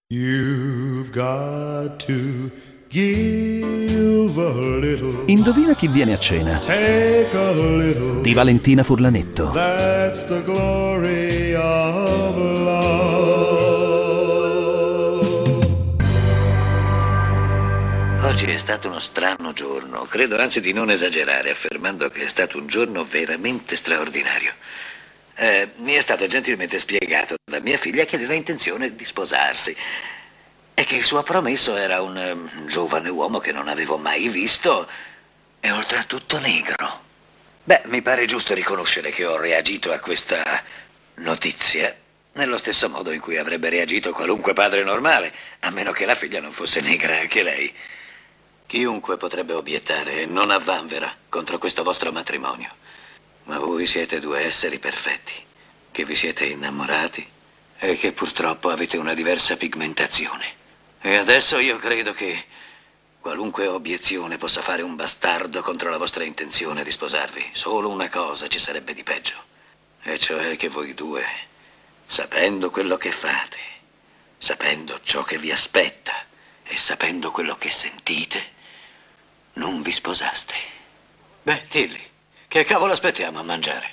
You've got to give a little. Indovina chi viene a cena? Take a little. Di Valentina Furlanetto. That's the glory of love. Oggi è stato uno strano giorno. Credo anzi di non esagerare affermando che è stato un giorno veramente straordinario. Mi è stato gentilmente spiegato da mia figlia che aveva intenzione di sposarsi e che il suo promesso era un giovane uomo che non avevo mai visto e oltretutto negro. Beh, mi pare giusto riconoscere che ho reagito a questa notizia nello stesso modo in cui avrebbe reagito qualunque padre normale, a meno che la figlia non fosse negra anche lei. Chiunque potrebbe obiettare, non a vanvera, contro questo vostro matrimonio. Ma voi siete due esseri perfetti, che vi siete innamorati e che purtroppo avete una diversa pigmentazione. E adesso io credo che qualunque obiezione possa fare un bastardo contro la vostra intenzione di sposarvi. Solo una cosa ci sarebbe di peggio, e cioè che voi due, sapendo quello che fate, sapendo ciò che vi aspetta e sapendo quello che sentite, non vi sposaste. Beh, Tilly, che cavolo aspettiamo a mangiare?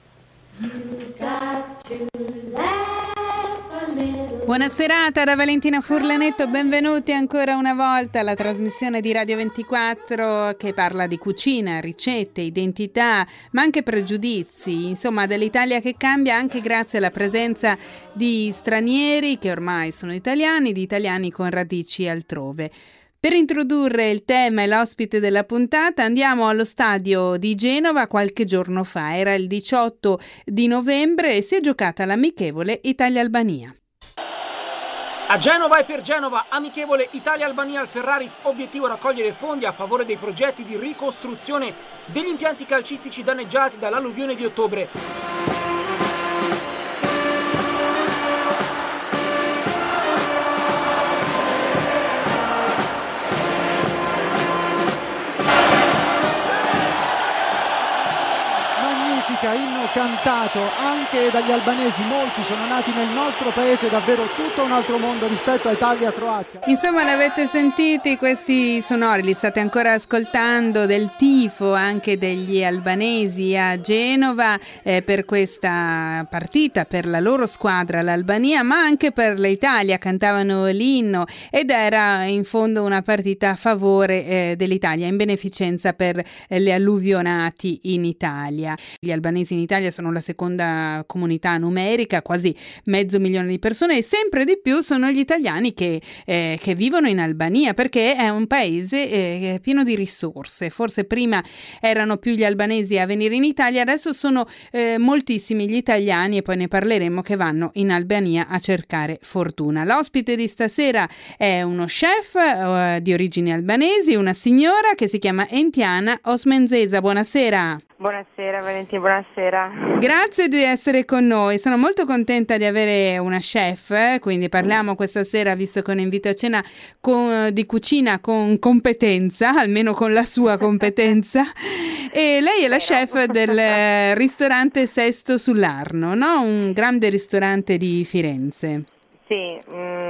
Buona serata da Valentina Furlanetto, benvenuti ancora una volta alla trasmissione di Radio 24 che parla di cucina, ricette, identità, ma anche pregiudizi, insomma dell'Italia che cambia anche grazie alla presenza di stranieri che ormai sono italiani, di italiani con radici altrove. Per introdurre il tema e l'ospite della puntata andiamo allo stadio di Genova qualche giorno fa, era il 18 di novembre e si è giocata l'amichevole Italia-Albania. A Genova e per Genova, amichevole Italia-Albania al Ferraris, obiettivo raccogliere fondi a favore dei progetti di ricostruzione degli impianti calcistici danneggiati dall'alluvione di ottobre. Inno cantato anche dagli albanesi, molti sono nati nel nostro paese, davvero tutto un altro mondo rispetto a Italia e Croazia. Insomma, l'avete sentiti questi sonori, li state ancora ascoltando, del tifo anche degli albanesi a Genova per questa partita, per la loro squadra, l'Albania, ma anche per l'Italia, cantavano l'inno ed era in fondo una partita a favore dell'Italia, in beneficenza per gli alluvionati in Italia. Gli albanesi in Italia sono la seconda comunità numerica, quasi 500.000 di persone, e sempre di più sono gli italiani che vivono in Albania, perché è un paese pieno di risorse. Forse prima erano più gli albanesi a venire in Italia, adesso sono moltissimi gli italiani, e poi ne parleremo, che vanno in Albania a cercare fortuna. L'ospite di stasera è uno chef di origini albanesi, una signora che si chiama Entiana Osmenzesa. Buonasera. Buonasera Valentina, buonasera. Grazie di essere con noi, sono molto contenta di avere una chef, quindi parliamo questa sera, visto che è un invito a cena, di cucina con competenza, almeno con la sua competenza, e lei è la chef del ristorante Sesto sull'Arno, no? Un grande ristorante di Firenze. Sì,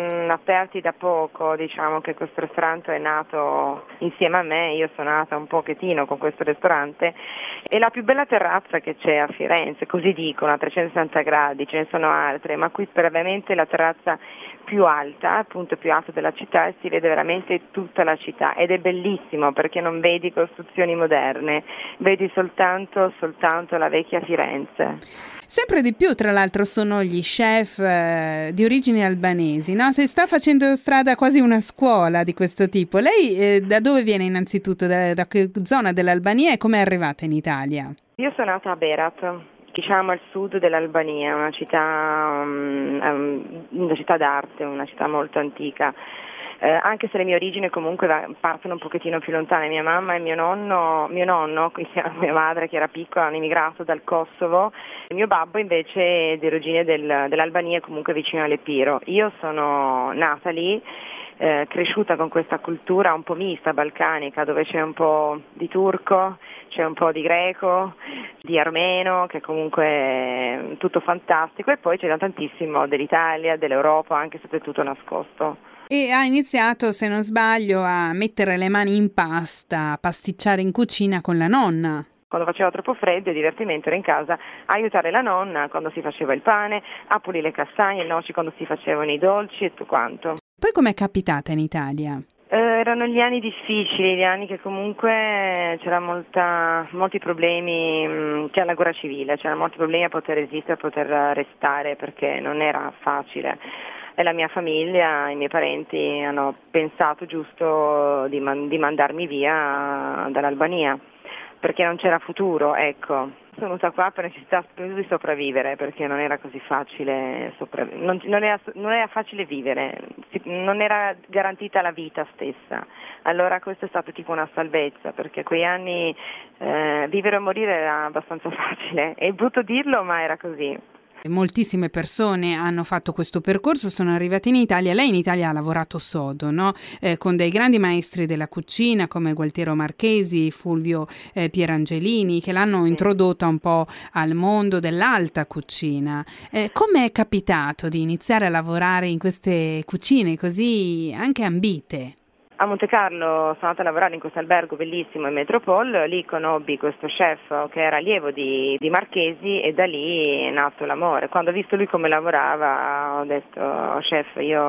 aperti da poco, diciamo che questo ristorante è nato insieme a me, io sono nata un pochettino con questo ristorante, è la più bella terrazza che c'è a Firenze, così dicono, a 360 gradi, ce ne sono altre, ma qui per veramente la terrazza più alta, appunto più alta della città, e si vede veramente tutta la città ed è bellissimo perché non vedi costruzioni moderne, vedi soltanto la vecchia Firenze. Sempre di più, tra l'altro, sono gli chef di origini albanesi, no? Si sta facendo strada quasi una scuola di questo tipo. Lei da dove viene innanzitutto? Da che zona dell'Albania e come è arrivata in Italia? Io sono nata a Berat, diciamo al sud dell'Albania, una città d'arte, una città molto antica. Anche se le mie origini comunque partono un pochettino più lontane. Mia mamma e mio nonno, mia madre che era piccola, hanno immigrato dal Kosovo, il mio babbo invece è di origine dell'Albania, comunque vicino all'Epiro. Io sono nata lì, cresciuta con questa cultura un po' mista, balcanica, dove c'è un po' di turco, c'è un po' di greco, di armeno, che comunque è tutto fantastico, e poi c'è tantissimo dell'Italia, dell'Europa, anche se è tutto nascosto. E ha iniziato, se non sbaglio, a mettere le mani in pasta, a pasticciare in cucina con la nonna. Quando faceva troppo freddo, il divertimento era in casa a aiutare la nonna quando si faceva il pane, a pulire le castagne, il noci quando si facevano i dolci e tutto quanto. Poi com'è capitata in Italia? Erano gli anni difficili, gli anni che comunque c'era molti problemi, c'era la guerra civile, c'erano molti problemi a poter resistere, a poter restare, perché non era facile. E la mia famiglia, i miei parenti hanno pensato giusto di mandarmi via dall'Albania, perché non c'era futuro, ecco. Sono venuta qua per necessità di sopravvivere, perché non era così facile non era facile vivere, non era garantita la vita stessa. Allora questo è stato tipo una salvezza, perché quei anni vivere o morire era abbastanza facile. È brutto dirlo, ma era così. Moltissime persone hanno fatto questo percorso, sono arrivate in Italia. Lei in Italia ha lavorato sodo, no? Con dei grandi maestri della cucina come Gualtiero Marchesi, Fulvio Pierangelini, che l'hanno introdotta un po' al mondo dell'alta cucina. Come è capitato di iniziare a lavorare in queste cucine così anche ambite? A Monte Carlo sono andata a lavorare in questo albergo bellissimo in Metropole, lì conobbi questo chef che era allievo di Marchesi, e da lì è nato l'amore. Quando ho visto lui come lavorava ho detto: chef, io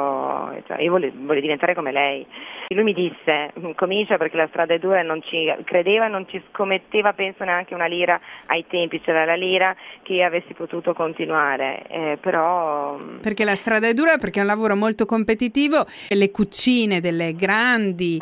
voglio diventare come lei. E lui mi disse: comincia, perché la strada è dura, e non ci credeva, non ci scommetteva, penso, neanche una lira. Ai tempi c'era la lira, che io avessi potuto continuare, però... Perché la strada è dura, perché è un lavoro molto competitivo, e le cucine delle grandi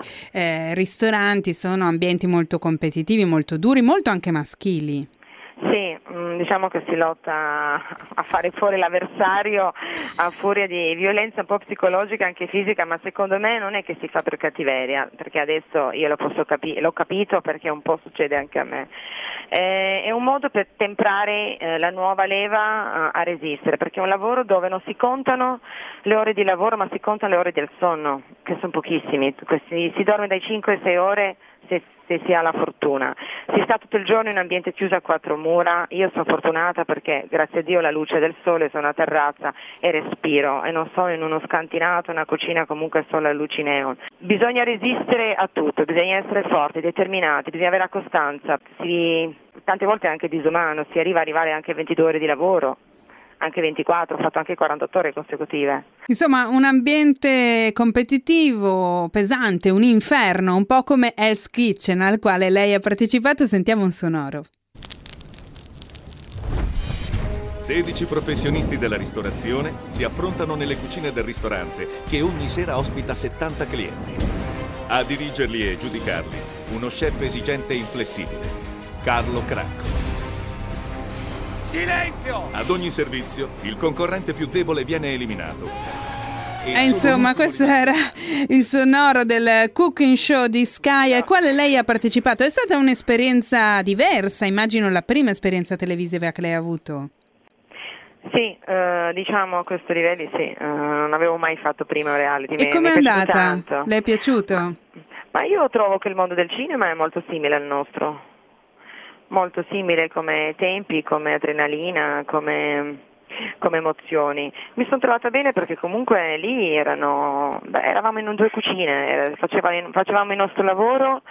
ristoranti sono ambienti molto competitivi, molto duri, molto anche maschili. Sì, diciamo che si lotta a fare fuori l'avversario a furia di violenza un po' psicologica, anche fisica, ma secondo me non è che si fa per cattiveria, perché adesso io l'ho capito, perché un po' succede anche a me. È un modo per temprare la nuova leva a resistere, perché è un lavoro dove non si contano le ore di lavoro, ma si contano le ore del sonno, che sono pochissimi. Si dorme dai 5 ai 6 ore se si ha la fortuna. Si sta tutto il giorno in un ambiente chiuso a quattro mura. Io sono fortunata perché, grazie a Dio, la luce del sole, sono a terrazza e respiro, e non sono in uno scantinato, una cucina comunque solo a luci neon. Bisogna resistere a tutto, bisogna essere forti, determinati, bisogna avere la costanza. Tante volte è anche disumano, si arriva a arrivare anche a 22 ore di lavoro, anche 24, ho fatto anche 48 ore consecutive. Insomma, un ambiente competitivo, pesante, un inferno, un po' come Hell's Kitchen, al quale lei ha partecipato. Sentiamo un sonoro. 16 professionisti della ristorazione si affrontano nelle cucine del ristorante, che ogni sera ospita 70 clienti. A dirigerli e giudicarli, uno chef esigente e inflessibile, Carlo Cracco. Silenzio! Ad ogni servizio, il concorrente più debole viene eliminato. Insomma, questo era il sonoro del cooking show di Sky al quale lei ha partecipato. È stata un'esperienza diversa, immagino la prima esperienza televisiva che lei ha avuto. Sì, diciamo a questo livello sì, non avevo mai fatto prima reality. E com'è andata? Le è piaciuto? Ma io trovo che il mondo del cinema è molto simile al nostro. Molto simile come tempi, come adrenalina, come emozioni. Mi sono trovata bene perché comunque lì eravamo in due cucine, facevamo il nostro lavoro,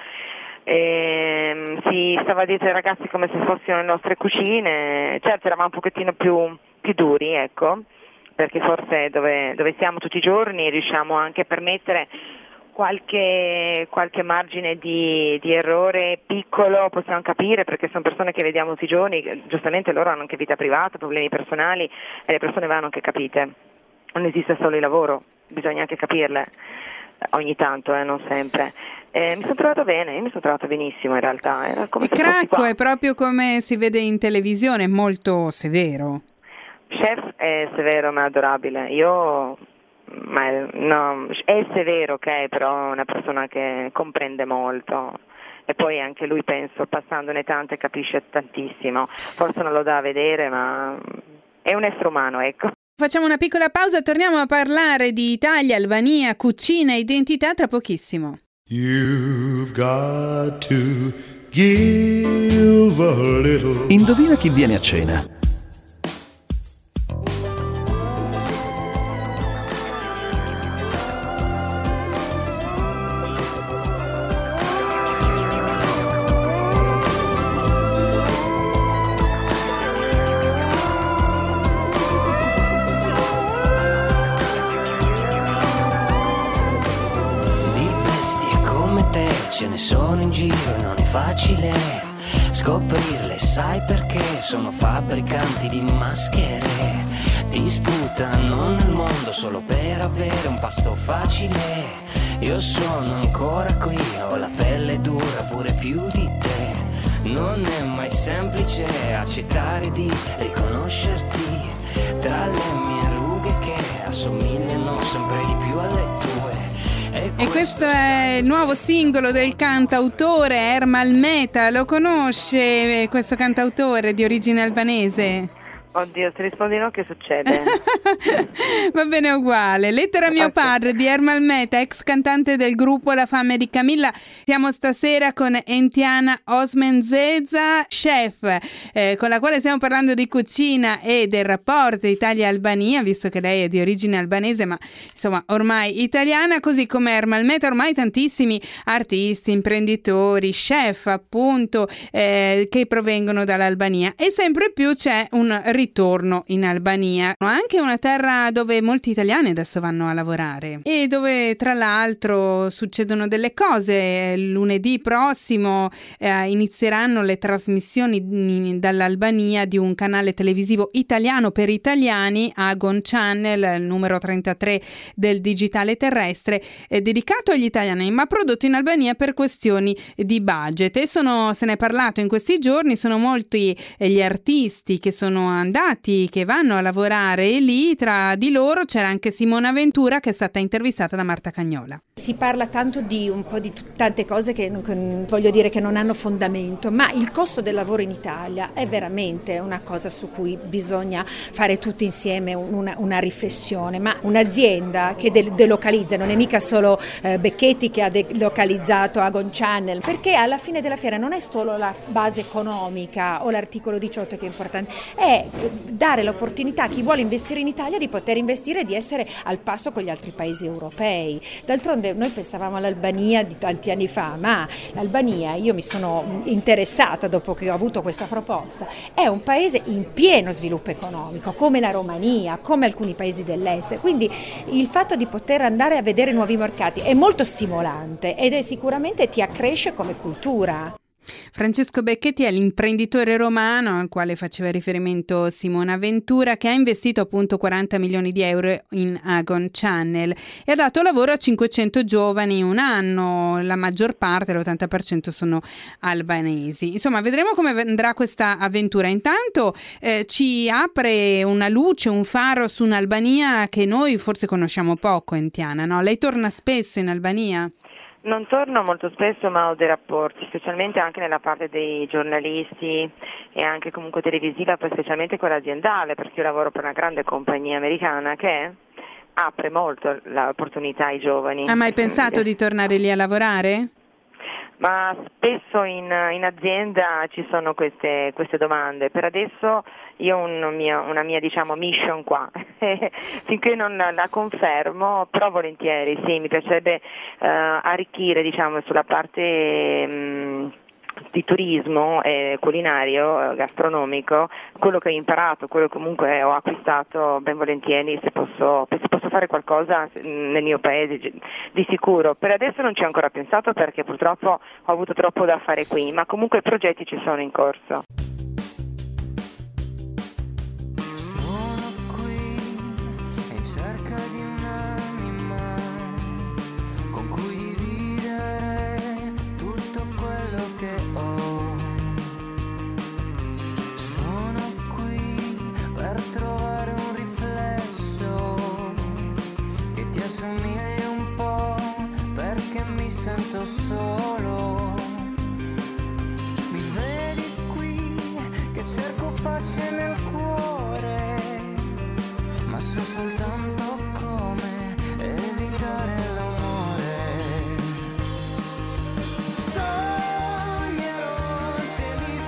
si stava dietro ai ragazzi come se fossero le nostre cucine. Certo, eravamo un pochettino più duri, ecco, perché forse dove siamo tutti i giorni riusciamo anche a permettere qualche margine di errore piccolo, possiamo capire, perché sono persone che vediamo tutti i giorni, giustamente loro hanno anche vita privata, problemi personali, e le persone vanno anche capite. Non esiste solo il lavoro, bisogna anche capirle ogni tanto, non sempre. Mi sono trovata bene, io mi sono trovata benissimo in realtà. Era come e Cracco è proprio come si vede in televisione, molto severo. Chef è severo ma adorabile. È severo, ok, però è una persona che comprende molto, e poi anche lui, penso, passandone tante, capisce tantissimo. Forse non lo dà a vedere, ma è un essere umano, ecco. Facciamo una piccola pausa, torniamo a parlare di Italia, Albania, cucina e identità tra pochissimo. You've got to give a little. Indovina chi viene a cena? Ce ne sono in giro e non è facile scoprirle, sai perché? Sono fabbricanti di maschere, ti sputano nel mondo solo per avere un pasto facile. Io sono ancora qui, ho la pelle dura pure più di te. Non è mai semplice accettare di riconoscerti tra le mie rughe che assomigliano sempre di più alle tue. E questo è il nuovo singolo del cantautore Ermal Meta. Lo conosce questo cantautore di origine albanese? Oddio, se rispondi no, che succede? Va bene uguale. Lettera a mio padre di Ermal Meta, ex cantante del gruppo La Fame di Camilla. Siamo stasera con Entiana Osmenzeza, chef, con la quale stiamo parlando di cucina e del rapporto Italia-Albania, visto che lei è di origine albanese, ma insomma ormai italiana, così come Ermal Meta. Ormai tantissimi artisti, imprenditori, chef appunto, che provengono dall'Albania, e sempre più c'è un ritorno in Albania, anche una terra dove molti italiani adesso vanno a lavorare e dove tra l'altro succedono delle cose. Lunedì prossimo inizieranno le trasmissioni dall'Albania di un canale televisivo italiano per italiani, Agon Channel, il numero 33 del digitale terrestre, dedicato agli italiani ma prodotto in Albania per questioni di budget. E se ne è parlato in questi giorni, sono molti gli artisti che sono andati, che vanno a lavorare lì. Tra di loro c'era anche Simona Ventura, che è stata intervistata da Marta Cagnola. Si parla tanto di un po' di tante cose che voglio dire che non hanno fondamento, ma il costo del lavoro in Italia è veramente una cosa su cui bisogna fare tutti insieme una riflessione. Ma un'azienda che delocalizza, non è mica solo Becchetti che ha delocalizzato Agon Channel, perché alla fine della fiera non è solo la base economica o l'articolo 18 che è importante, è dare l'opportunità a chi vuole investire in Italia di poter investire e di essere al passo con gli altri paesi europei. D'altronde noi pensavamo all'Albania di tanti anni fa, ma l'Albania, io mi sono interessata dopo che ho avuto questa proposta, è un paese in pieno sviluppo economico, come la Romania, come alcuni paesi dell'est, quindi il fatto di poter andare a vedere nuovi mercati è molto stimolante ed è sicuramente ti accresce come cultura. Francesco Becchetti è l'imprenditore romano al quale faceva riferimento Simona Ventura, che ha investito appunto 40 milioni di euro in Agon Channel e ha dato lavoro a 500 giovani in un anno, la maggior parte, l'80% sono albanesi. Insomma, vedremo come andrà questa avventura. Intanto ci apre una luce, un faro su un'Albania che noi forse conosciamo poco, Entiana, no? Lei torna spesso in Albania? Non torno molto spesso, ma ho dei rapporti, specialmente anche nella parte dei giornalisti e anche comunque televisiva, poi specialmente quella aziendale, perché io lavoro per una grande compagnia americana che apre molto l'opportunità ai giovani. Ha mai pensato di tornare lì a lavorare? Ma spesso in azienda ci sono queste domande. Per adesso io ho una mia diciamo mission qua, finché non la confermo, però volentieri, sì, mi piacerebbe arricchire diciamo sulla parte di turismo culinario, gastronomico, quello che ho imparato, quello che comunque ho acquistato, ben volentieri se posso fare qualcosa nel mio paese di sicuro. Per adesso non ci ho ancora pensato perché purtroppo ho avuto troppo da fare qui, ma comunque i progetti ci sono in corso. Sento solo, mi vedi qui che cerco pace nel cuore, ma so soltanto come evitare l'amore. Sognerò cieli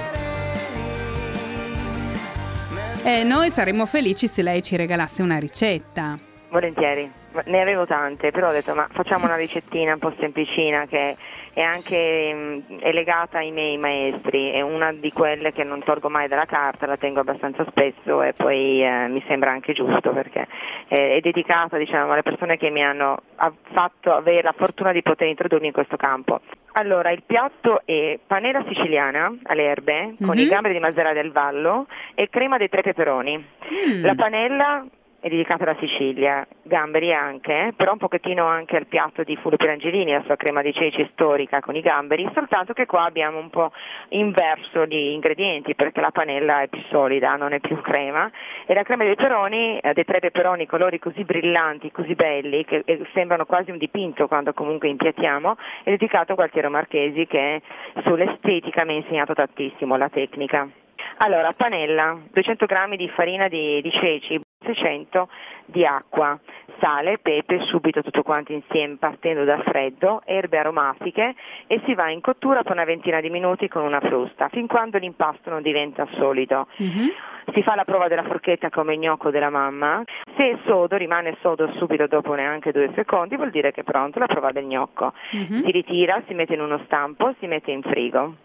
sereni. Noi saremmo felici se lei ci regalasse una ricetta. Volentieri, ne avevo tante, però ho detto ma facciamo una ricettina un po' semplicina che è anche è legata ai miei maestri, è una di quelle che non tolgo mai dalla carta, la tengo abbastanza spesso e poi mi sembra anche giusto perché è dedicata, diciamo, alle persone che mi hanno fatto avere la fortuna di poter introdurmi in questo campo. Allora, il piatto è panella siciliana alle erbe con i gamberi di Mazara del Vallo e crema dei 3 peperoni. La panella è dedicata alla Sicilia, gamberi anche, però un pochettino anche al piatto di Fulvio Pierangelini, la sua crema di ceci storica con i gamberi, soltanto che qua abbiamo un po' inverso gli ingredienti perché la panella è più solida, non è più crema, e la crema dei peperoni, dei 3 peperoni, colori così brillanti, così belli, che sembrano quasi un dipinto quando comunque impiattiamo, è dedicato a Gualtiero Marchesi che sull'estetica mi ha insegnato tantissimo, la tecnica. Allora, panella, 200 grammi di farina di ceci, 600 di acqua, sale, pepe, subito tutto quanto insieme partendo dal freddo, erbe aromatiche e si va in cottura per una ventina di minuti con una frusta, fin quando l'impasto non diventa solido. Si fa la prova della forchetta come il gnocco della mamma, se è sodo, rimane sodo subito dopo neanche 2 secondi, vuol dire che è pronto la prova del gnocco. Si ritira, si mette in uno stampo, si mette in frigo.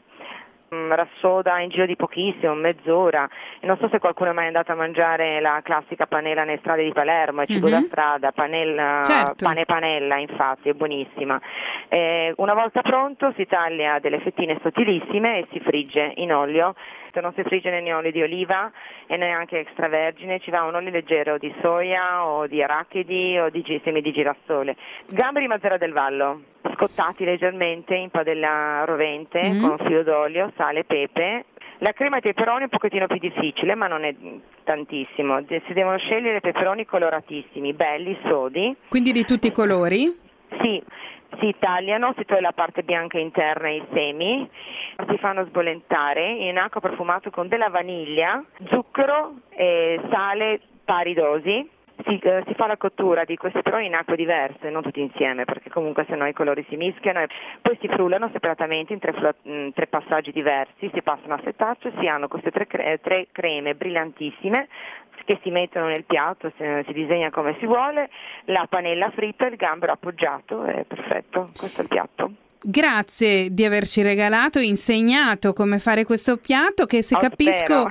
Rassoda in giro di pochissimo, mezz'ora. Non so se qualcuno è mai andato a mangiare la classica panella nelle strade di Palermo, è cibo da strada, panella, certo. Pane panella, infatti è buonissima. Una volta pronto si taglia delle fettine sottilissime e si frigge in olio. Non si frigge né in olio di oliva e neanche extravergine, ci va un olio leggero di soia o di arachidi o di semi di girasole. Gamberi Mazara del Vallo, scottati leggermente in padella rovente con un filo d'olio, sale, pepe. La crema dei peperoni è un pochettino più difficile, ma non è tantissimo. Si devono scegliere peperoni coloratissimi, belli, sodi. Quindi di tutti i colori? Sì. Si tagliano, si toglie la parte bianca interna e i semi, si fanno sbollentare in acqua profumato con della vaniglia, zucchero e sale pari dosi. Si fa la cottura di questi peperoni in acque diverse, non tutti insieme, perché comunque sennò i colori si mischiano. Poi si frullano separatamente in 3 passaggi diversi, si passano a setaccio, si hanno queste 3 creme brillantissime che si mettono nel piatto, si disegna come si vuole, la panella fritta, il gambero appoggiato, è perfetto, questo è il piatto. Grazie di averci regalato, insegnato come fare questo piatto che se capisco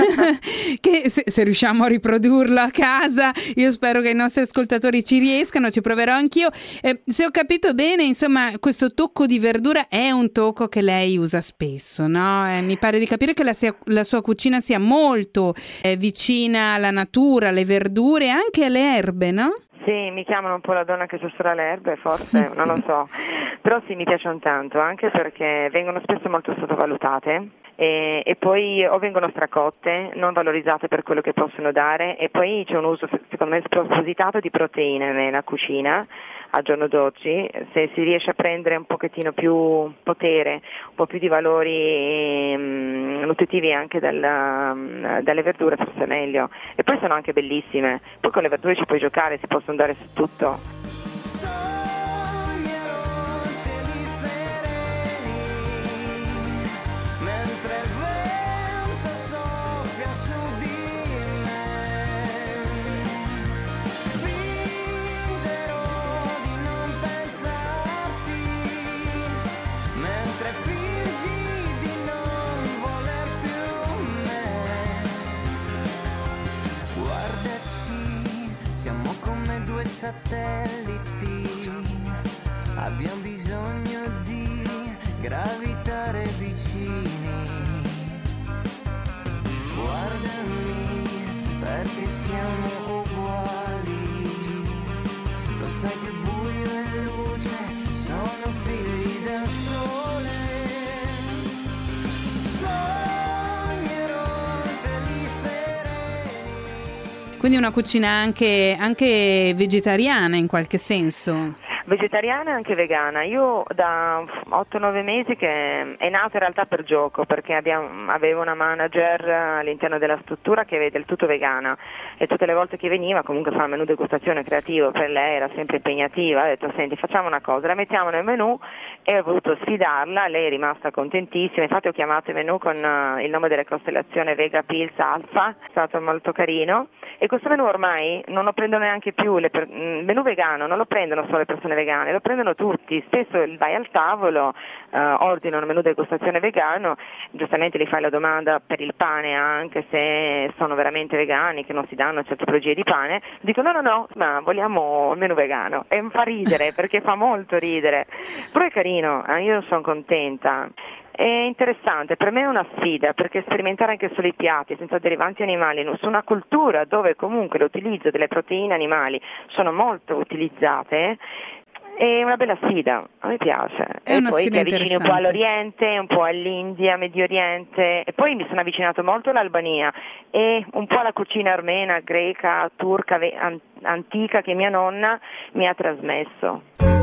che se riusciamo a riprodurlo a casa, io spero che i nostri ascoltatori ci riescano, ci proverò anch'io. Se ho capito bene, insomma, questo tocco di verdura è un tocco che lei usa spesso, no? Mi pare di capire che la sua cucina sia molto vicina alla natura, alle verdure e anche alle erbe, no? Sì, mi chiamano un po' la donna che sussurra le erbe, forse, non lo so, però sì, mi piacciono tanto, anche perché vengono spesso molto sottovalutate e poi o vengono stracotte, non valorizzate per quello che possono dare, e poi c'è un uso, secondo me, spropositato di proteine nella cucina al giorno d'oggi. Se si riesce a prendere un pochettino più potere, un po' più di valori nutritivi anche dalle verdure, forse è meglio. E poi sono anche bellissime, poi con le verdure ci puoi giocare, si possono dare su tutto. Siamo come 2 satelliti, abbiamo bisogno di gravitare vicini. Guardami perché siamo uguali, lo sai che buio e luce sono figli del sole. Quindi una cucina anche vegetariana in qualche senso. Vegetariana e anche vegana. Io da 8-9 mesi che è nato in realtà per gioco, perché avevo una manager all'interno della struttura che è del tutto vegana e tutte le volte che veniva comunque fa un menù degustazione creativo, per lei era sempre impegnativa, ha detto senti facciamo una cosa, la mettiamo nel menù e ho voluto sfidarla, lei è rimasta contentissima, infatti ho chiamato il menù con il nome della costellazione Vega Pils Alpha, è stato molto carino e questo menù ormai non lo prendono neanche più, il menù vegano non lo prendono solo le persone vegane, lo prendono tutti, spesso vai al tavolo, ordinano un menù degustazione vegano, giustamente gli fai la domanda per il pane anche se sono veramente vegani, che non si danno certe tipologie di pane, dicono no, ma vogliamo il menù vegano e mi fa ridere perché fa molto ridere, però è carino, io sono contenta. È interessante, per me è una sfida perché sperimentare anche solo i piatti senza derivanti animali su una cultura dove comunque l'utilizzo delle proteine animali sono molto utilizzate è una bella sfida, a me piace. È e una poi sfida ti avvicini un po' all'Oriente, un po' all'India, Medio Oriente e poi mi sono avvicinato molto all'Albania e un po' alla cucina armena, greca, turca, antica che mia nonna mi ha trasmesso.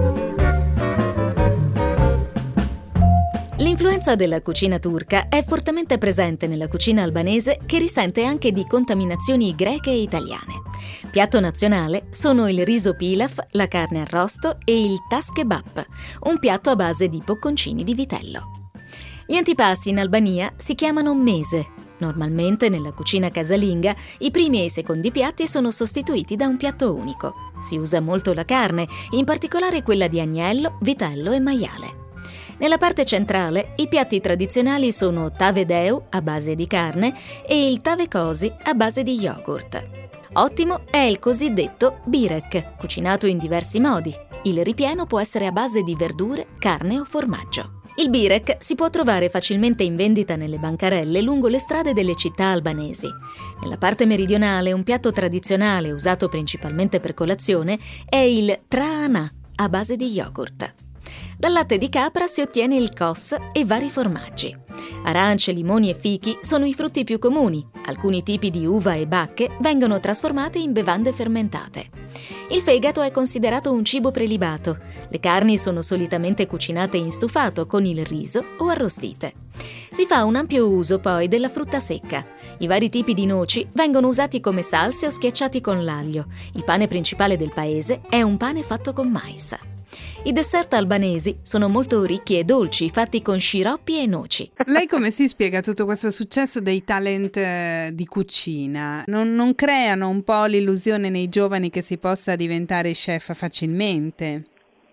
L'influenza della cucina turca è fortemente presente nella cucina albanese che risente anche di contaminazioni greche e italiane. Piatto nazionale sono il riso pilaf, la carne arrosto e il tas kebab, un piatto a base di bocconcini di vitello. Gli antipasti in Albania si chiamano mese. Normalmente nella cucina casalinga i primi e i secondi piatti sono sostituiti da un piatto unico. Si usa molto la carne, in particolare quella di agnello, vitello e maiale. Nella parte centrale i piatti tradizionali sono tavedeu a base di carne e il tavekosi a base di yogurt. Ottimo è il cosiddetto birek, cucinato in diversi modi. Il ripieno può essere a base di verdure, carne o formaggio. Il birek si può trovare facilmente in vendita nelle bancarelle lungo le strade delle città albanesi. Nella parte meridionale un piatto tradizionale usato principalmente per colazione è il traana a base di yogurt. Dal latte di capra si ottiene il kos e vari formaggi. Arance, limoni e fichi sono i frutti più comuni. Alcuni tipi di uva e bacche vengono trasformate in bevande fermentate. Il fegato è considerato un cibo prelibato. Le carni sono solitamente cucinate in stufato con il riso o arrostite. Si fa un ampio uso poi della frutta secca. I vari tipi di noci vengono usati come salse o schiacciati con l'aglio. Il pane principale del paese è un pane fatto con mais. I dessert albanesi sono molto ricchi e dolci, fatti con sciroppi e noci. Lei come si spiega tutto questo successo dei talent di cucina? Non creano un po' l'illusione nei giovani che si possa diventare chef facilmente?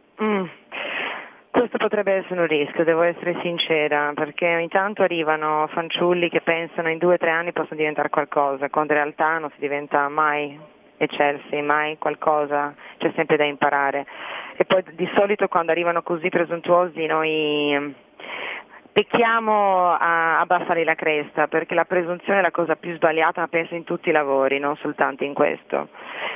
Questo potrebbe essere un rischio, devo essere sincera, perché ogni tanto arrivano fanciulli che pensano in 2 o 3 anni possono diventare qualcosa, quando in realtà non si diventa mai eccelsi, mai qualcosa, c'è sempre da imparare. E poi di solito quando arrivano così presuntuosi noi pecchiamo a abbassare la cresta, perché la presunzione è la cosa più sbagliata, penso in tutti i lavori, non soltanto in questo.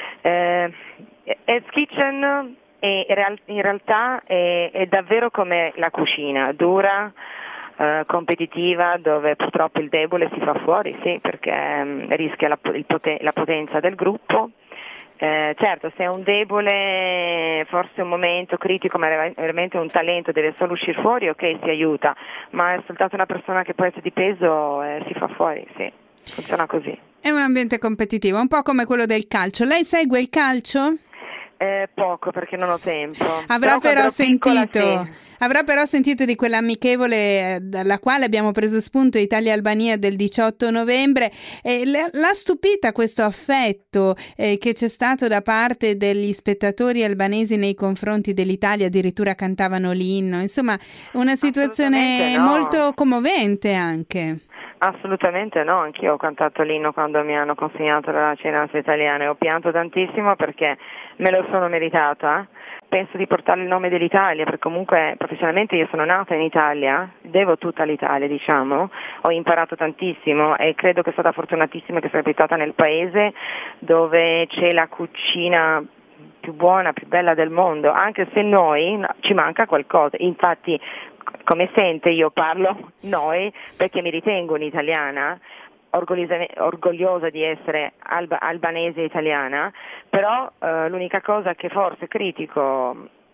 Hell's Kitchen in realtà è davvero come la cucina, dura, competitiva, dove purtroppo il debole si fa fuori, sì, perché rischia la potenza del gruppo. Certo, se è un debole, forse un momento critico, ma veramente un talento deve solo uscire fuori, ok, si aiuta, ma è soltanto una persona che può essere di peso si fa fuori, sì, funziona così. È un ambiente competitivo, un po' come quello del calcio. Lei segue il calcio? Poco, perché non ho tempo. Avrà però piccola, sì. Avrà però sentito di quell'amichevole dalla quale abbiamo preso spunto Italia-Albania del 18 novembre. L'ha stupita questo affetto che c'è stato da parte degli spettatori albanesi nei confronti dell'Italia, addirittura cantavano l'inno. Insomma, una situazione molto commovente anche. Assolutamente no, anch'io ho cantato l'inno quando mi hanno consegnato la cittadinanza italiana e ho pianto tantissimo perché me lo sono meritata. Penso di portare il nome dell'Italia, perché comunque professionalmente io sono nata in Italia, devo tutta all'Italia, diciamo, ho imparato tantissimo e credo che è stata fortunatissima che sono abitata nel paese dove c'è la cucina più buona, più bella del mondo, anche se noi ci manca qualcosa. Infatti, come sente, io parlo noi perché mi ritengo un'italiana, orgogliosa di essere albanese italiana, però l'unica cosa che forse critico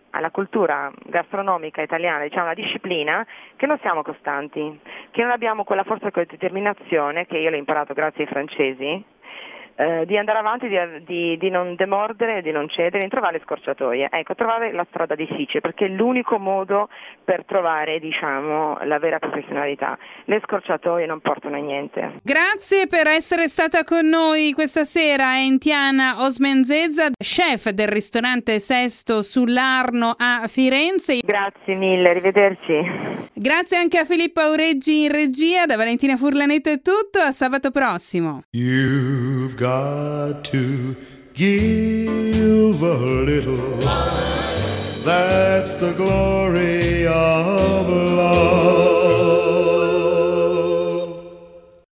alla cultura gastronomica italiana, diciamo la disciplina, che non siamo costanti, che non abbiamo quella forza e quella determinazione che io l'ho imparato grazie ai francesi, di andare avanti, di non demordere, di non cedere, di trovare le scorciatoie. Ecco, trovare la strada difficile, perché è l'unico modo per trovare, diciamo, la vera professionalità. Le scorciatoie non portano a niente. Grazie per essere stata con noi questa sera, Entiana Osmenzezza, chef del ristorante Sesto sull'Arno a Firenze. Grazie mille, arrivederci. Grazie anche a Filippo Aureggi in regia. Da Valentina Furlanetto è tutto, a sabato prossimo. You've got to give a little. That's the glory of love.